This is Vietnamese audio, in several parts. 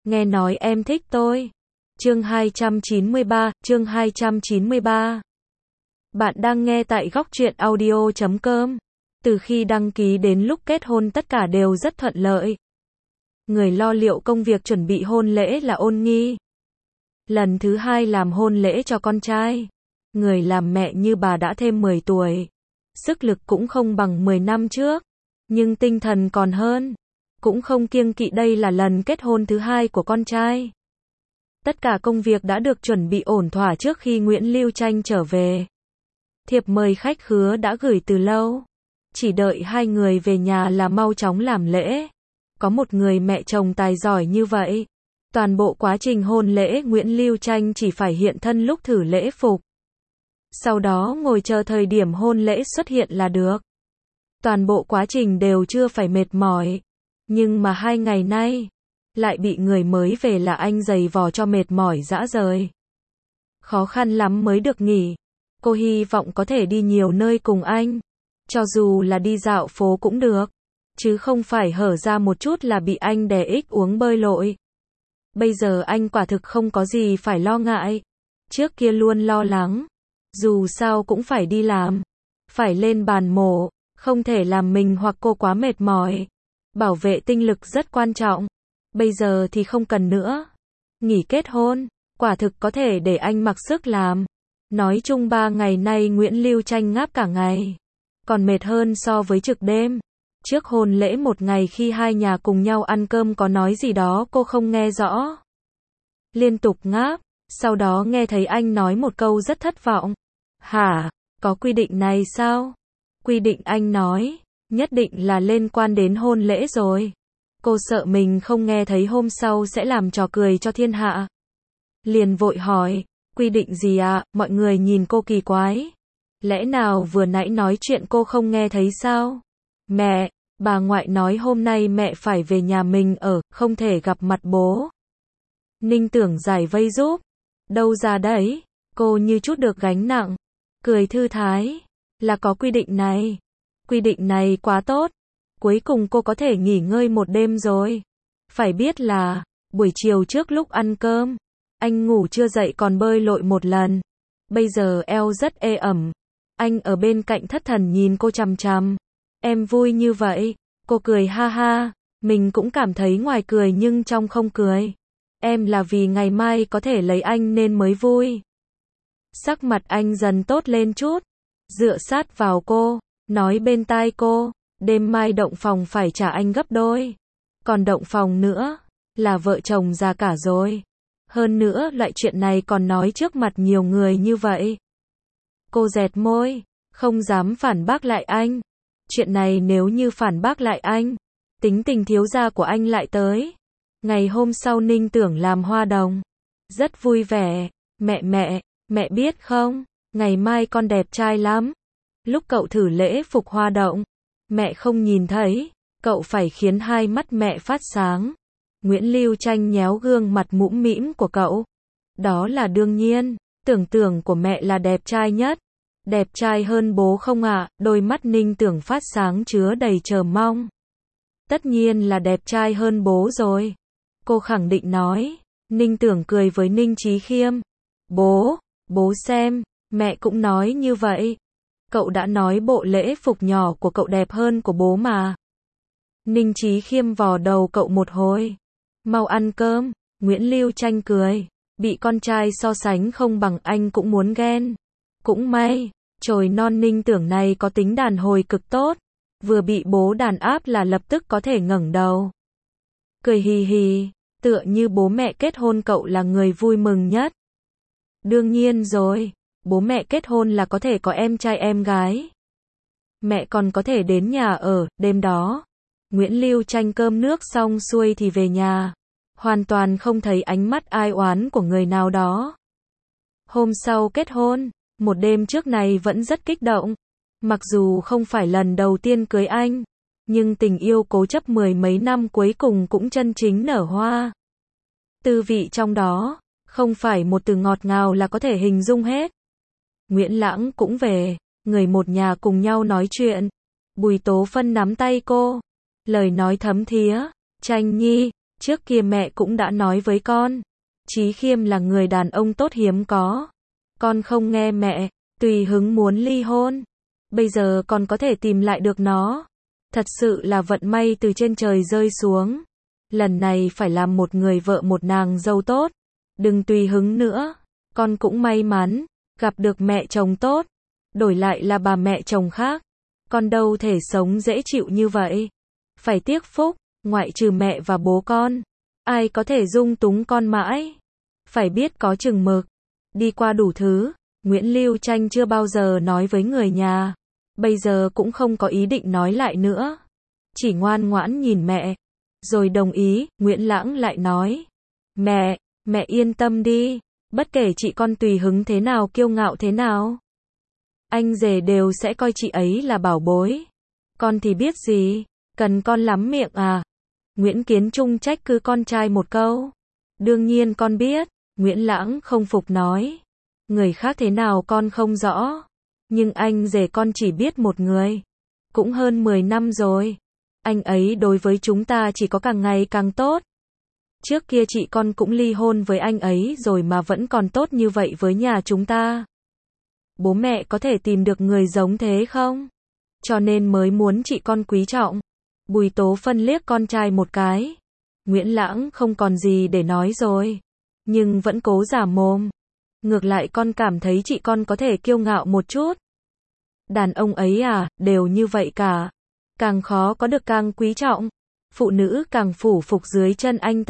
nghe nói em thích tôi. Chương 293. Bạn đang nghe tại góc truyện audio.com. Từ khi đăng ký đến lúc kết hôn tất cả đều rất thuận lợi. Người lo liệu công việc chuẩn bị hôn lễ là Ôn Nghi. Lần thứ 2 làm hôn lễ cho con trai. Người làm mẹ như bà đã thêm 10 tuổi. Sức lực cũng không bằng 10 năm trước. Nhưng tinh thần còn hơn. Cũng không kiêng kỵ đây là lần kết hôn thứ 2 của con trai. Tất cả công việc đã được chuẩn bị ổn thỏa trước khi Nguyễn Lưu Tranh trở về. Thiệp mời khách khứa đã gửi từ lâu. Chỉ đợi hai người về nhà là mau chóng làm lễ. Có một người mẹ chồng tài giỏi như vậy. Toàn bộ quá trình hôn lễ Nguyễn Lưu Tranh chỉ phải hiện thân lúc thử lễ phục. Sau đó ngồi chờ thời điểm hôn lễ xuất hiện là được. Toàn bộ quá trình đều chưa phải mệt mỏi. Nhưng mà 2 ngày nay, lại bị người mới về là anh giày vò cho mệt mỏi rã rời. Khó khăn lắm mới được nghỉ. Cô hy vọng có thể đi nhiều nơi cùng anh. Cho dù là đi dạo phố cũng được. Chứ không phải hở ra một chút là bị anh đè ích uống bơi lội. Bây giờ anh quả thực không có gì phải lo ngại. Trước kia luôn lo lắng. Dù sao cũng phải đi làm. Phải lên bàn mổ. Không thể làm mình hoặc cô quá mệt mỏi. Bảo vệ tinh lực rất quan trọng. Bây giờ thì không cần nữa. Nghỉ kết hôn, quả thực có thể để anh mặc sức làm. Nói chung 3 ngày nay Nguyễn Lưu Tranh ngáp cả ngày. Còn mệt hơn so với trực đêm. Trước hôn lễ một ngày khi hai nhà cùng nhau ăn cơm có nói gì đó cô không nghe rõ. Liên tục ngáp. Sau đó nghe thấy anh nói một câu rất thất vọng. Hả? Có quy định này sao? Quy định anh nói. Nhất định là liên quan đến hôn lễ rồi. Cô sợ mình không nghe thấy hôm sau sẽ làm trò cười cho thiên hạ. Liền vội hỏi, quy định gì ạ? Mọi người nhìn cô kỳ quái. Lẽ nào vừa nãy nói chuyện cô không nghe thấy sao? Mẹ, bà ngoại nói hôm nay mẹ phải về nhà mình ở, không thể gặp mặt bố. Ninh Tưởng giải vây giúp. Đâu ra đấy? Cô như chút được gánh nặng. Cười thư thái. Là có quy định này. Quy định này quá tốt. Cuối cùng cô có thể nghỉ ngơi một đêm rồi. Phải biết là, buổi chiều trước lúc ăn cơm, anh ngủ chưa dậy còn bơi lội một lần. Bây giờ eo rất ê ẩm. Anh ở bên cạnh thất thần nhìn cô chằm chằm. Em vui như vậy. Cô cười ha ha. Mình cũng cảm thấy ngoài cười nhưng trong không cười. Em là vì ngày mai có thể lấy anh nên mới vui. Sắc mặt anh dần tốt lên chút. Dựa sát vào cô. Nói bên tai cô. Đêm mai động phòng phải trả anh gấp đôi. Còn động phòng nữa, là vợ chồng già cả rồi. Hơn nữa loại chuyện này còn nói trước mặt nhiều người như vậy. Cô dẹt môi, không dám phản bác lại anh. Chuyện này nếu như phản bác lại anh, tính tình thiếu gia của anh lại tới. Ngày hôm sau Ninh Tưởng làm hoa đồng. Rất vui vẻ. Mẹ biết không, ngày mai con đẹp trai lắm. Lúc cậu thử lễ phục hoa động, mẹ không nhìn thấy, cậu phải khiến hai mắt mẹ phát sáng. Nguyễn Lưu Tranh nhéo gương mặt mũm mĩm của cậu. Đó là đương nhiên, tưởng tượng của mẹ là đẹp trai nhất. Đẹp trai hơn bố không ạ? Đôi mắt Ninh Tưởng phát sáng chứa đầy chờ mong. Tất nhiên là đẹp trai hơn bố rồi. Cô khẳng định nói. Ninh Tưởng cười với Ninh Chí Khiêm. Bố xem, mẹ cũng nói như vậy. Cậu đã nói bộ lễ phục nhỏ của cậu đẹp hơn của bố mà. Ninh Chí Khiêm vò đầu cậu một hồi. Mau ăn cơm. Nguyễn Lưu Tranh cười. Bị con trai so sánh không bằng anh cũng muốn ghen. Cũng may, chồi non Ninh Tưởng này có tính đàn hồi cực tốt. Vừa bị bố đàn áp là lập tức có thể ngẩng đầu. Cười hì hì, tựa như bố mẹ kết hôn cậu là người vui mừng nhất. Đương nhiên rồi. Bố mẹ kết hôn là có thể có em trai em gái. Mẹ còn có thể đến nhà ở, đêm đó. Nguyễn Lưu Tranh cơm nước xong xuôi thì về nhà. Hoàn toàn không thấy ánh mắt ai oán của người nào đó. Hôm sau kết hôn, một đêm trước này vẫn rất kích động. Mặc dù không phải lần đầu tiên cưới anh, nhưng tình yêu cố chấp 10 mấy năm cuối cùng cũng chân chính nở hoa. Tư vị trong đó, không phải một từ ngọt ngào là có thể hình dung hết. Nguyễn Lãng cũng về, người một nhà cùng nhau nói chuyện. Bùi Tố Phân nắm tay cô, lời nói thấm thía, Tranh nhi, Trước kia mẹ cũng đã nói với con, Chí Khiêm là người đàn ông tốt hiếm có. Con không nghe mẹ, tùy hứng muốn ly hôn. Bây giờ con có thể tìm lại được nó. Thật sự là vận may từ trên trời rơi xuống. Lần này phải làm một người vợ một nàng dâu tốt. Đừng tùy hứng nữa. Con cũng may mắn, gặp được mẹ chồng tốt. Đổi lại là bà mẹ chồng khác. Con đâu thể sống dễ chịu như vậy. Phải tiếc phúc, ngoại trừ mẹ và bố con. Ai có thể dung túng con mãi. Phải biết có chừng mực. Đi qua đủ thứ, Nguyễn Lưu Tranh chưa bao giờ nói với người nhà. Bây giờ cũng không có ý định nói lại nữa. Chỉ ngoan ngoãn nhìn mẹ. Rồi đồng ý, Nguyễn Lãng lại nói. Mẹ yên tâm đi. Bất kể chị con tùy hứng thế nào kiêu ngạo thế nào. Anh rể đều sẽ coi chị ấy là bảo bối. Con thì biết gì, cần con lắm miệng à. Nguyễn Kiến Trung trách cứ con trai một câu. Đương nhiên con biết, Nguyễn Lãng không phục nói. Người khác thế nào con không rõ. Nhưng anh rể con chỉ biết một người. Cũng hơn 10 năm rồi. Anh ấy đối với chúng ta chỉ có càng ngày càng tốt. Trước kia chị con cũng ly hôn với anh ấy rồi mà vẫn còn tốt như vậy với nhà chúng ta. Bố mẹ có thể tìm được người giống thế không? Cho nên mới muốn chị con quý trọng. Bùi Tố Phân liếc con trai một cái. Nguyễn Lãng không còn gì để nói rồi. Nhưng vẫn cố giả mồm. Ngược lại con cảm thấy chị con có thể kiêu ngạo một chút. Đàn ông ấy à, đều như vậy cả. Càng khó có được càng quý trọng. Phụ nữ càng phủ phục dưới chân anh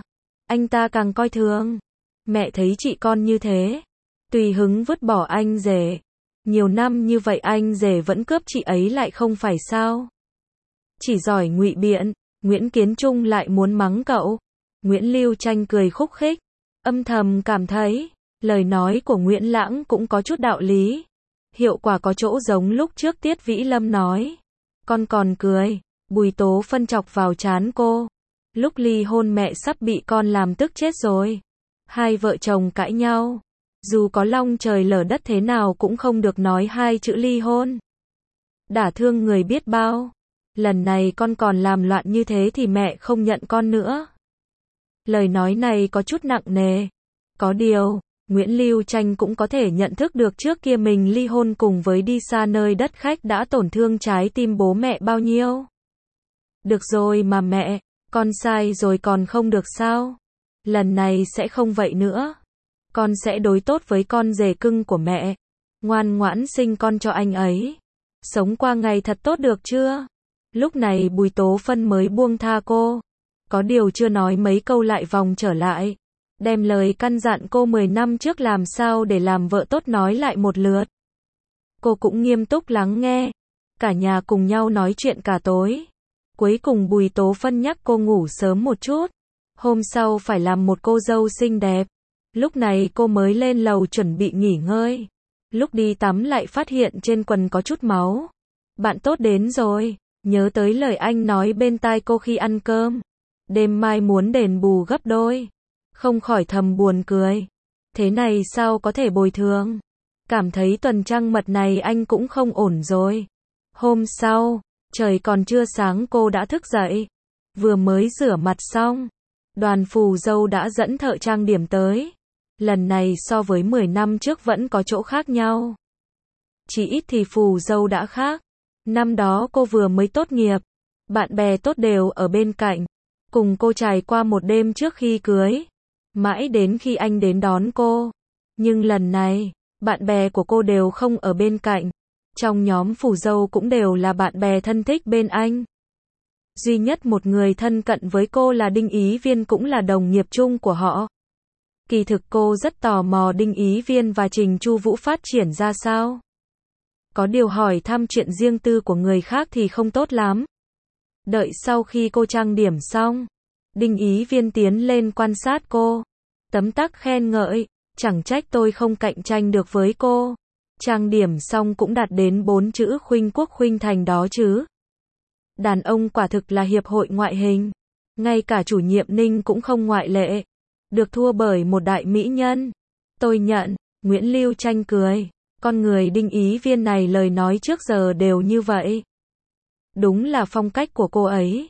ta càng coi thường. Mẹ thấy chị con như thế. Tùy hứng vứt bỏ anh rể. Nhiều năm như vậy anh rể vẫn cướp chị ấy lại không phải sao. Chỉ giỏi ngụy biện. Nguyễn Kiến Trung lại muốn mắng cậu. Nguyễn Lưu Tranh cười khúc khích. Âm thầm cảm thấy, lời nói của Nguyễn Lãng cũng có chút đạo lý. Hiệu quả có chỗ giống lúc trước Tiết Vĩ Lâm nói. Con còn cười. Bùi Tố Phân chọc vào trán cô. Lúc ly hôn mẹ sắp bị con làm tức chết rồi. Hai vợ chồng cãi nhau. Dù có long trời lở đất thế nào cũng không được nói hai chữ ly hôn. Đả thương người biết bao. Lần này con còn làm loạn như thế thì mẹ không nhận con nữa. Lời nói này có chút nặng nề. Có điều, Nguyễn Lưu Tranh cũng có thể nhận thức được trước kia mình ly hôn cùng với đi xa nơi đất khách đã tổn thương trái tim bố mẹ bao nhiêu. Được rồi mà mẹ, con sai rồi còn không được sao? Lần này sẽ không vậy nữa. Con sẽ đối tốt với con rể cưng của mẹ. Ngoan ngoãn sinh con cho anh ấy. Sống qua ngày thật tốt được chưa? Lúc này Bùi Tố Phân mới buông tha cô. Có điều chưa nói mấy câu lại vòng trở lại. Đem lời căn dặn cô 10 năm trước làm sao để làm vợ tốt nói lại một lượt. Cô cũng nghiêm túc lắng nghe. Cả nhà cùng nhau nói chuyện cả tối. Cuối cùng Bùi Tố Phân nhắc cô ngủ sớm một chút. Hôm sau phải làm một cô dâu xinh đẹp. Lúc này cô mới lên lầu chuẩn bị nghỉ ngơi. Lúc đi tắm lại phát hiện trên quần có chút máu. Bạn tốt đến rồi. Nhớ tới lời anh nói bên tai cô khi ăn cơm. Đêm mai muốn đền bù gấp đôi. Không khỏi thầm buồn cười. Thế này sao có thể bồi thường? Cảm thấy tuần trăng mật này anh cũng không ổn rồi. Hôm sau, trời còn chưa sáng cô đã thức dậy. Vừa mới rửa mặt xong. Đoàn phù dâu đã dẫn thợ trang điểm tới. Lần này so với 10 năm trước vẫn có chỗ khác nhau. Chỉ ít thì phù dâu đã khác. Năm đó cô vừa mới tốt nghiệp. Bạn bè tốt đều ở bên cạnh. Cùng cô trải qua một đêm trước khi cưới. Mãi đến khi anh đến đón cô. Nhưng lần này, bạn bè của cô đều không ở bên cạnh. Trong nhóm phù dâu cũng đều là bạn bè thân thích bên anh. Duy nhất một người thân cận với cô là Đinh Ý Viên cũng là đồng nghiệp chung của họ. Kỳ thực cô rất tò mò Đinh Ý Viên và Trình Chu Vũ phát triển ra sao. Có điều hỏi thăm chuyện riêng tư của người khác thì không tốt lắm. Đợi sau khi cô trang điểm xong, Đinh Ý Viên tiến lên quan sát cô. Tấm tắc khen ngợi, chẳng trách tôi không cạnh tranh được với cô. Trang điểm xong cũng đạt đến 4 chữ khuynh quốc khuynh thành đó chứ. Đàn ông quả thực là hiệp hội ngoại hình. Ngay cả chủ nhiệm Ninh cũng không ngoại lệ. Được thua bởi một đại mỹ nhân. Tôi nhận, Nguyễn Lưu Tranh cười. Con người Đinh Ý Viên này lời nói trước giờ đều như vậy. Đúng là phong cách của cô ấy.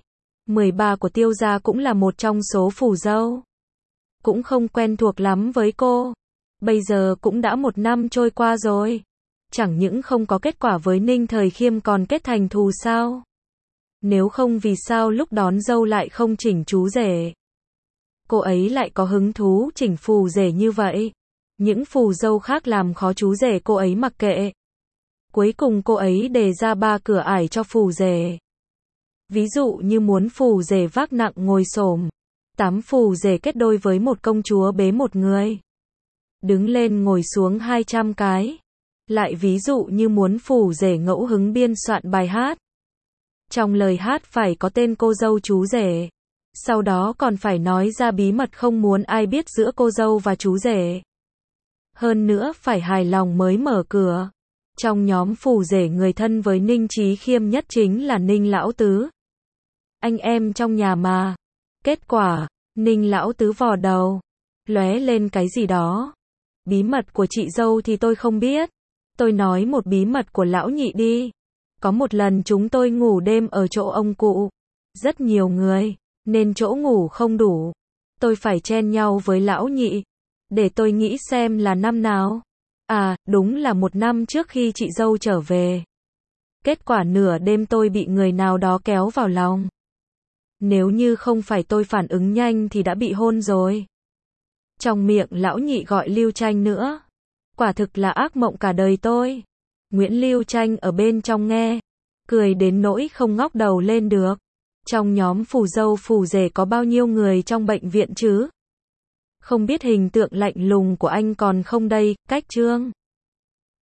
13 của Tiêu gia cũng là một trong số phù dâu. Cũng không quen thuộc lắm với cô. Bây giờ cũng đã 1 năm trôi qua rồi. Chẳng những không có kết quả với Ninh Thời Khiêm còn kết thành thù sao? Nếu không vì sao lúc đón dâu lại không chỉnh chú rể? Cô ấy lại có hứng thú chỉnh phù rể như vậy. Những phù dâu khác làm khó chú rể cô ấy mặc kệ. Cuối cùng cô ấy đề ra 3 cửa ải cho phù rể. Ví dụ như muốn phù rể vác nặng ngồi xổm, 8 phù rể kết đôi với một công chúa bế một người, đứng lên ngồi xuống 200 cái. Lại ví dụ như muốn phù rể ngẫu hứng biên soạn bài hát. Trong lời hát phải có tên cô dâu chú rể. Sau đó còn phải nói ra bí mật không muốn ai biết giữa cô dâu và chú rể. Hơn nữa phải hài lòng mới mở cửa. Trong nhóm phù rể người thân với Ninh Chí Khiêm nhất chính là Ninh Lão Tứ. Anh em trong nhà mà. Kết quả, Ninh Lão Tứ vò đầu, lóe lên cái gì đó. Bí mật của chị dâu thì tôi không biết. Tôi nói một bí mật của lão nhị đi. Có một lần chúng tôi ngủ đêm ở chỗ ông cụ. Rất nhiều người, nên chỗ ngủ không đủ. Tôi phải chen nhau với lão nhị. Để tôi nghĩ xem là năm nào. À, đúng là 1 năm trước khi chị dâu trở về. Kết quả nửa đêm tôi bị người nào đó kéo vào lòng. Nếu như không phải tôi phản ứng nhanh thì đã bị hôn rồi. Trong miệng lão nhị gọi Lưu Tranh nữa. Quả thực là ác mộng cả đời tôi. Nguyễn Lưu Tranh ở bên trong nghe, cười đến nỗi không ngóc đầu lên được. Trong nhóm phù dâu phù rể có bao nhiêu người trong bệnh viện chứ? Không biết hình tượng lạnh lùng của anh còn không đây, Cách Trương.